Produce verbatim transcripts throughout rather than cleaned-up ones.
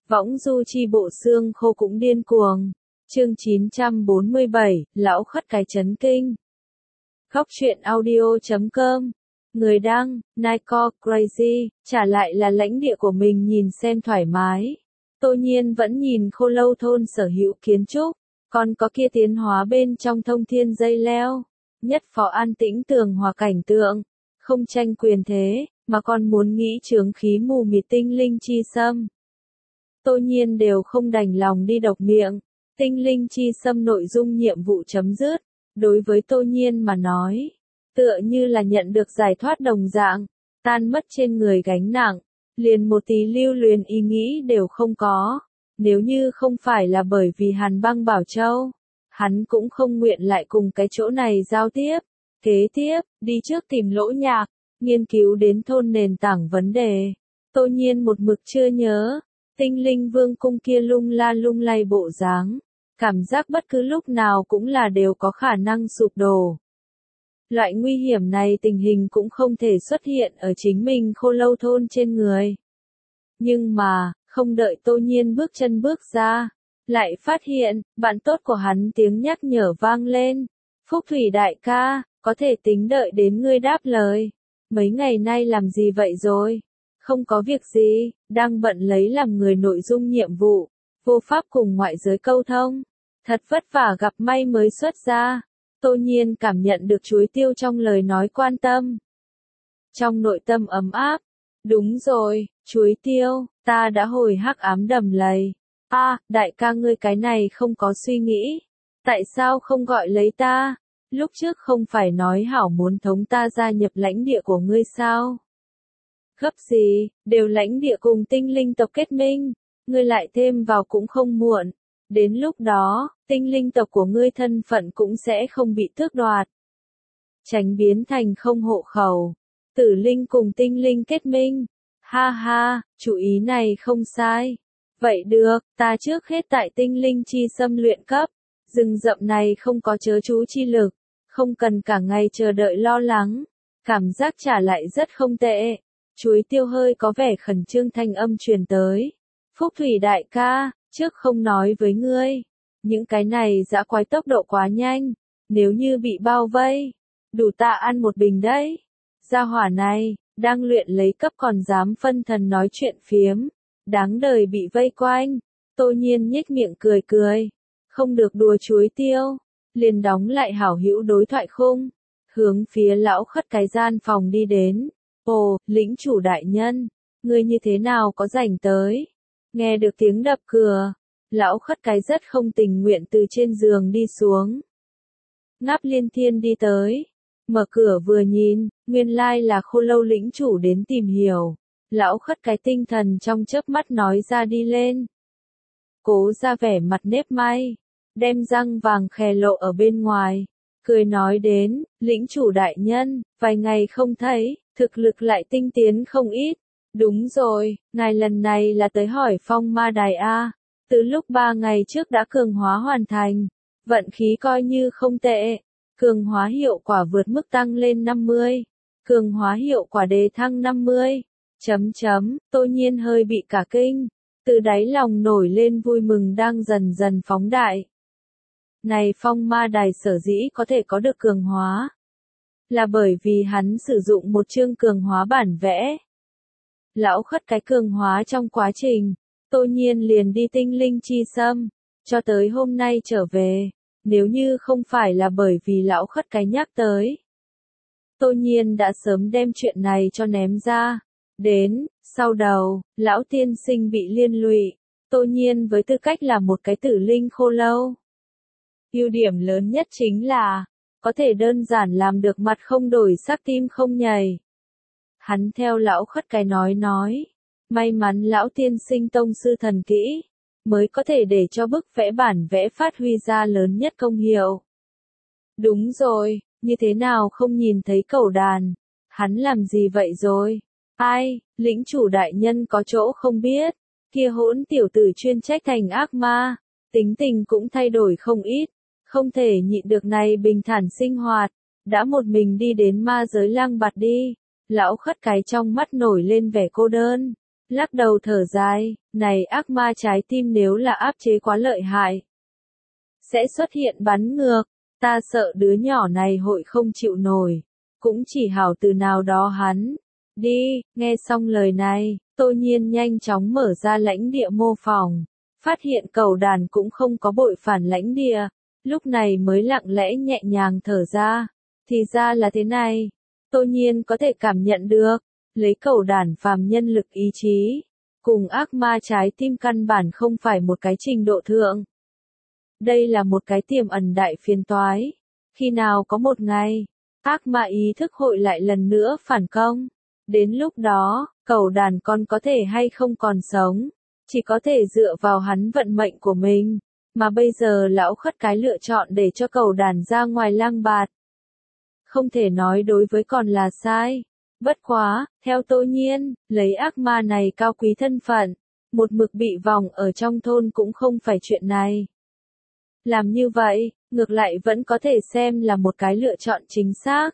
Võng du chi bộ xương khô cũng điên cuồng. Chương chín trăm bốn mươi bảy, lão khất cái chấn kinh. Góc truyện audio chấm com. Người đăng, Nico Crazy, trả lại là lãnh địa của mình nhìn xem thoải mái. Tô Nhiên vẫn nhìn Khô Lâu thôn sở hữu kiến trúc, còn có kia tiến hóa bên trong thông thiên dây leo. Nhất phó an tĩnh tường hòa cảnh tượng, không tranh quyền thế, mà còn muốn nghĩ chướng khí mù mịt tinh linh chi xâm. Tô Nhiên đều không đành lòng đi độc miệng, tinh linh chi xâm nội dung nhiệm vụ chấm dứt, đối với Tô Nhiên mà nói, tựa như là nhận được giải thoát đồng dạng, tan mất trên người gánh nặng, liền một tí lưu luyến ý nghĩ đều không có. Nếu như không phải là bởi vì Hàn Băng Bảo Châu, hắn cũng không nguyện lại cùng cái chỗ này giao tiếp. Kế tiếp, đi trước tìm Lỗ Nhạc, nghiên cứu đến thôn nền tảng vấn đề. Tô Nhiên một mực chưa nhớ, tinh linh vương cung kia lung la lung lay bộ dáng, cảm giác bất cứ lúc nào cũng là đều có khả năng sụp đổ. Loại nguy hiểm này tình hình cũng không thể xuất hiện ở chính mình Khô Lâu thôn trên người. Nhưng mà, không đợi Tô Nhiên bước chân bước ra, lại phát hiện, bạn tốt của hắn tiếng nhắc nhở vang lên. Phúc Thủy đại ca, có thể tính đợi đến ngươi đáp lời. Mấy ngày nay làm gì vậy rồi? Không có việc gì, đang bận lấy làm người nội dung nhiệm vụ, vô pháp cùng ngoại giới câu thông. Thật vất vả gặp may mới xuất ra. Tô Nhiên cảm nhận được chuối tiêu trong lời nói quan tâm. Trong nội tâm ấm áp. Đúng rồi, chuối tiêu, ta đã hồi hắc ám đầm lầy. A, à, đại ca ngươi cái này không có suy nghĩ. Tại sao không gọi lấy ta? Lúc trước không phải nói hảo muốn thống ta gia nhập lãnh địa của ngươi sao? Gấp gì, đều lãnh địa cùng tinh linh tộc kết minh, ngươi lại thêm vào cũng không muộn. Đến lúc đó, tinh linh tộc của ngươi thân phận cũng sẽ không bị tước đoạt. Tránh biến thành không hộ khẩu. Tử linh cùng tinh linh kết minh. Ha ha, chủ ý này không sai. Vậy được, ta trước hết tại tinh linh chi xâm luyện cấp. Rừng rậm này không có chớ chú chi lực. Không cần cả ngày chờ đợi lo lắng. Cảm giác trả lại rất không tệ. Chuối tiêu hơi có vẻ khẩn trương thanh âm truyền tới. Phúc Thủy đại ca, trước không nói với ngươi. Những cái này dã quái tốc độ quá nhanh. Nếu như bị bao vây, đủ ta ăn một bình đấy. Gia hỏa này, đang luyện lấy cấp còn dám phân thần nói chuyện phiếm. Đáng đời bị vây quanh. Tô Nhiên nhếch miệng cười cười. Không được đùa chuối tiêu. Liền đóng lại hảo hữu đối thoại khung. Hướng phía lão khất cái gian phòng đi đến. Ồ, lĩnh chủ đại nhân. Ngươi như thế nào có rảnh tới? Nghe được tiếng đập cửa. Lão khất cái rất không tình nguyện từ trên giường đi xuống. Ngáp Liên Thiên đi tới. Mở cửa vừa nhìn, nguyên lai là Khô Lâu lĩnh chủ đến tìm hiểu. Lão khất cái tinh thần trong chớp mắt nói ra đi lên. Cố ra vẻ mặt nếp may, đem răng vàng khè lộ ở bên ngoài. Cười nói đến, lĩnh chủ đại nhân, vài ngày không thấy, thực lực lại tinh tiến không ít. Đúng rồi, ngài lần này là tới hỏi phong ma đài A. Từ lúc ba ngày trước đã cường hóa hoàn thành. Vận khí coi như không tệ. Cường hóa hiệu quả vượt mức tăng lên năm mươi. Cường hóa hiệu quả đề thăng năm mươi. Chấm chấm, Tô Nhiên hơi bị cả kinh. Từ đáy lòng nổi lên vui mừng đang dần dần phóng đại. Này phong ma đài sở dĩ có thể có được cường hóa. Là bởi vì hắn sử dụng một chương cường hóa bản vẽ. Lão khất cái cường hóa trong quá trình. Tô Nhiên liền đi tinh linh chi xâm. Cho tới hôm nay trở về. Nếu như không phải là bởi vì lão khất cái nhắc tới. Tô Nhiên đã sớm đem chuyện này cho ném ra. Đến, sau đầu, lão tiên sinh bị liên lụy. Tô Nhiên với tư cách là một cái tử linh khô lâu. Ưu điểm lớn nhất chính là, có thể đơn giản làm được mặt không đổi sắc tim không nhảy. Hắn theo lão khất cái nói nói. May mắn lão tiên sinh tông sư thần kỹ. Mới có thể để cho bức vẽ bản vẽ phát huy ra lớn nhất công hiệu. Đúng rồi, như thế nào không nhìn thấy cẩu đàn? Hắn làm gì vậy rồi? Ai, lĩnh chủ đại nhân có chỗ không biết. Kia hỗn tiểu tử chuyên trách thành ác ma. Tính tình cũng thay đổi không ít. Không thể nhịn được này bình thản sinh hoạt. Đã một mình đi đến ma giới lang bạt đi. Lão khất cái trong mắt nổi lên vẻ cô đơn. lắc đầu thở dài, này ác ma trái tim nếu là áp chế quá lợi hại, sẽ xuất hiện bắn ngược, ta sợ đứa nhỏ này hội không chịu nổi, cũng chỉ hảo từ nào đó hắn. Đi, nghe xong lời này, Tô Nhiên nhanh chóng mở ra lãnh địa mô phỏng, phát hiện cầu đàn cũng không có bội phản lãnh địa, lúc này mới lặng lẽ nhẹ nhàng thở ra, thì ra là thế này, Tô Nhiên có thể cảm nhận được, lấy cầu đàn phàm nhân lực ý chí, cùng ác ma trái tim căn bản không phải một cái trình độ thượng. Đây là một cái tiềm ẩn đại phiền toái, khi nào có một ngày, ác ma ý thức hội lại lần nữa phản công. Đến lúc đó, cầu đàn con có thể hay không còn sống, chỉ có thể dựa vào hắn vận mệnh của mình, mà bây giờ lão khất cái lựa chọn để cho cầu đàn ra ngoài lang bạt. Không thể nói đối với còn là sai. Bất quá, theo Tô Nhiên, lấy ác ma này cao quý thân phận, một mực bị vòng ở trong thôn cũng không phải chuyện này. Làm như vậy, ngược lại vẫn có thể xem là một cái lựa chọn chính xác.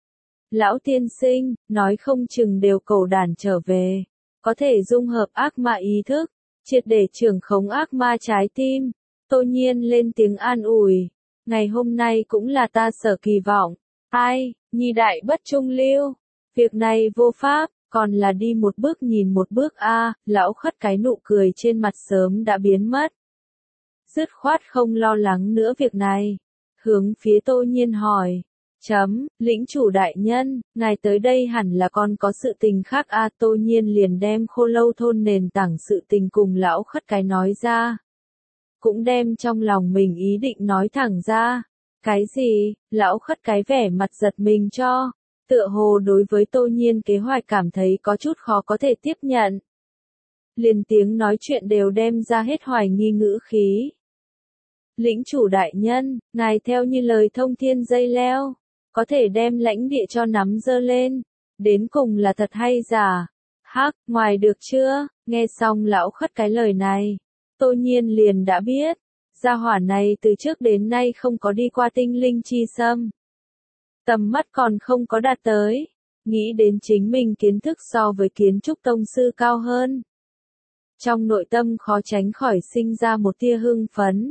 Lão tiên sinh, nói không chừng đều cầu đàn trở về, có thể dung hợp ác ma ý thức, triệt để trưởng khống ác ma trái tim. Tô Nhiên lên tiếng an ủi, ngày hôm nay cũng là ta sở kỳ vọng. Ai, nhi đại bất trung lưu, việc này vô pháp, còn là đi một bước nhìn một bước a. Lão khất cái nụ cười trên mặt sớm đã biến mất. Dứt khoát không lo lắng nữa việc này, hướng phía Tô Nhiên hỏi. Chấm, lĩnh chủ đại nhân, ngài tới đây hẳn là còn có sự tình khác a. Tô Nhiên liền đem Khô Lâu thôn nền tảng sự tình cùng lão khất cái nói ra. Cũng đem trong lòng mình ý định nói thẳng ra. Cái gì? Lão khất cái vẻ mặt giật mình cho. Tựa hồ đối với Tô Nhiên kế hoạch cảm thấy có chút khó có thể tiếp nhận. Liền tiếng nói chuyện đều đem ra hết hoài nghi ngữ khí. Lĩnh chủ đại nhân, ngài theo như lời thông thiên dây leo, có thể đem lãnh địa cho nắm dơ lên, đến cùng là thật hay giả? Hắc, ngoài được chưa? Nghe xong lão khất cái lời này, Tô Nhiên liền đã biết, gia hỏa này từ trước đến nay không có đi qua tinh linh chi xâm. Tầm mắt còn không có đạt tới, nghĩ đến chính mình kiến thức so với kiến trúc tông sư cao hơn. Trong nội tâm khó tránh khỏi sinh ra một tia hưng phấn.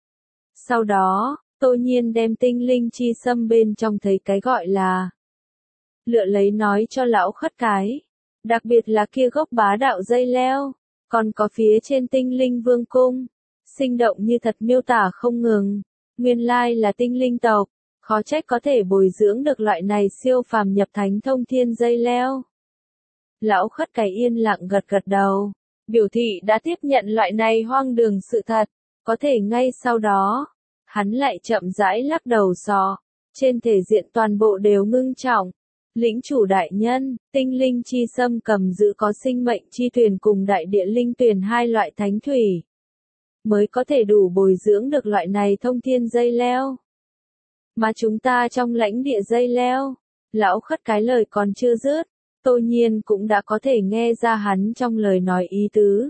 Sau đó, Tô Nhiên đem tinh linh chi xâm bên trong thấy cái gọi là lựa lấy nói cho lão khất cái, đặc biệt là kia gốc bá đạo dây leo, còn có phía trên tinh linh vương cung, sinh động như thật miêu tả không ngừng, nguyên lai là tinh linh tộc, khó trách có thể bồi dưỡng được loại này siêu phàm nhập thánh thông thiên dây leo. Lão khất cái yên lặng gật gật đầu, biểu thị đã tiếp nhận loại này hoang đường sự thật, có thể ngay sau đó, hắn lại chậm rãi lắc đầu sò, trên thể diện toàn bộ đều ngưng trọng. Lĩnh chủ đại nhân, tinh linh chi xâm cầm giữ có sinh mệnh chi tuyền cùng đại địa linh tuyền hai loại thánh thủy, mới có thể đủ bồi dưỡng được loại này thông thiên dây leo. Mà chúng ta trong lãnh địa dây leo, lão khất cái lời còn chưa dứt, Tô Nhiên cũng đã có thể nghe ra hắn trong lời nói ý tứ.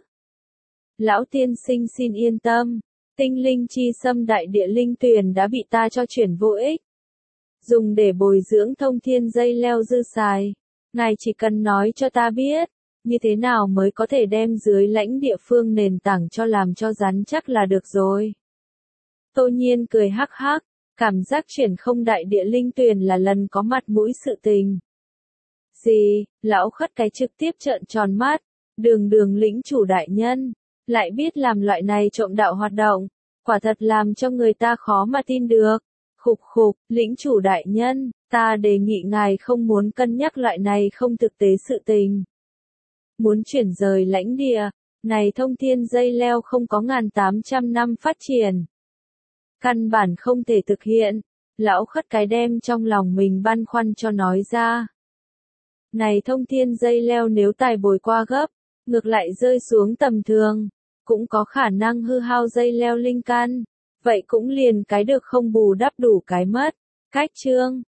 Lão tiên sinh xin yên tâm, tinh linh chi xâm đại địa linh tuyền đã bị ta cho chuyển vô ích. Dùng để bồi dưỡng thông thiên dây leo dư xài. Ngài chỉ cần nói cho ta biết, như thế nào mới có thể đem dưới lãnh địa phương nền tảng cho làm cho rắn chắc là được rồi. Tô Nhiên cười hắc hắc, cảm giác chuyển không đại địa linh tuyền là lần có mặt mũi sự tình. Gì, lão khất cái trực tiếp trợn tròn mắt, đường đường lĩnh chủ đại nhân, lại biết làm loại này trộm đạo hoạt động, quả thật làm cho người ta khó mà tin được. Khục khục, lĩnh chủ đại nhân, ta đề nghị ngài không muốn cân nhắc loại này không thực tế sự tình. Muốn chuyển rời lãnh địa, này thông thiên dây leo không có ngàn tám trăm năm phát triển. Căn bản không thể thực hiện, lão khất cái đem trong lòng mình băn khoăn cho nói ra. Này thông thiên dây leo nếu tài bồi qua gấp, ngược lại rơi xuống tầm thường, cũng có khả năng hư hao dây leo linh căn. Vậy cũng liền cái được không bù đắp đủ cái mất. Cách chương